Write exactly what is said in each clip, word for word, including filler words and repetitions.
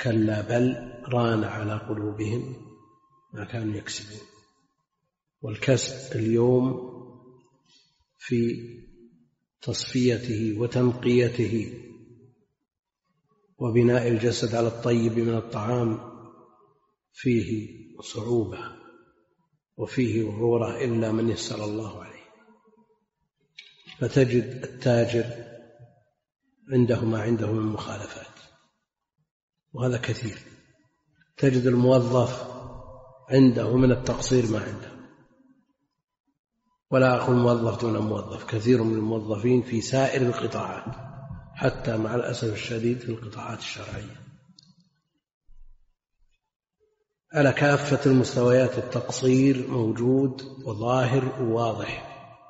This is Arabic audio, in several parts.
كلا بل ران على قلوبهم ما كانوا يكسبون. والكسب اليوم في تصفيته وتنقيته وبناء الجسد على الطيب من الطعام فيه صعوبة وفيه غرورة إلا من يسر الله عليه. فتجد التاجر عنده ما عنده من مخالفات، وهذا كثير. تجد الموظف عنده من التقصير ما عنده، ولا أقول موظف دون موظف، كثير من الموظفين في سائر القطاعات حتى مع الأسف الشديد في القطاعات الشرعية على كافة المستويات التقصير موجود وظاهر وواضح،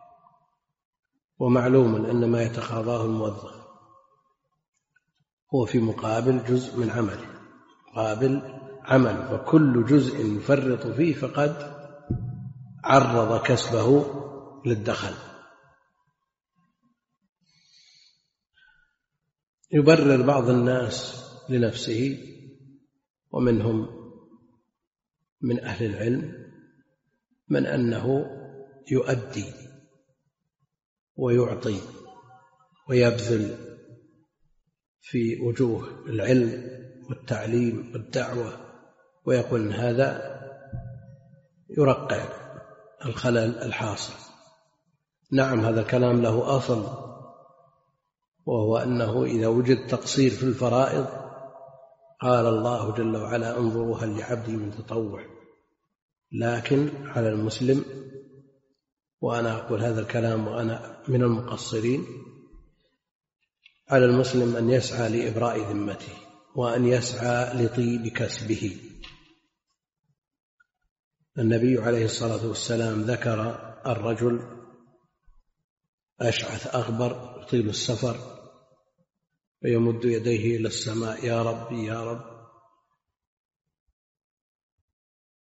ومعلوم أن ما يتقاضاه الموظف هو في مقابل جزء من عمله، مقابل عمل، وكل جزء يفرط فيه فقد عرض كسبه للدخل. يبرر بعض الناس لنفسه، ومنهم من أهل العلم من أنه يؤدي ويعطي ويبذل في وجوه العلم والتعليم والدعوة، ويقول إن هذا يرقع الخلل الحاصل. نعم، هذا الكلام له أصل، وهو أنه إذا وجد تقصير في الفرائض قال الله جل وعلا انظروا هل لعبدي من تطوع. لكن على المسلم، وأنا أقول هذا الكلام وأنا من المقصرين، على المسلم أن يسعى لإبراء ذمته وأن يسعى لطيب كسبه. النبي عليه الصلاة والسلام ذكر الرجل أشعث أغبر يطيل السفر ويمد يديه إلى السماء يا ربي يا رب،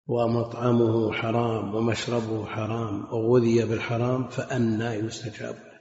ومطعمه حرام ومشربه حرام وغذي بالحرام، فأنى يستجاب.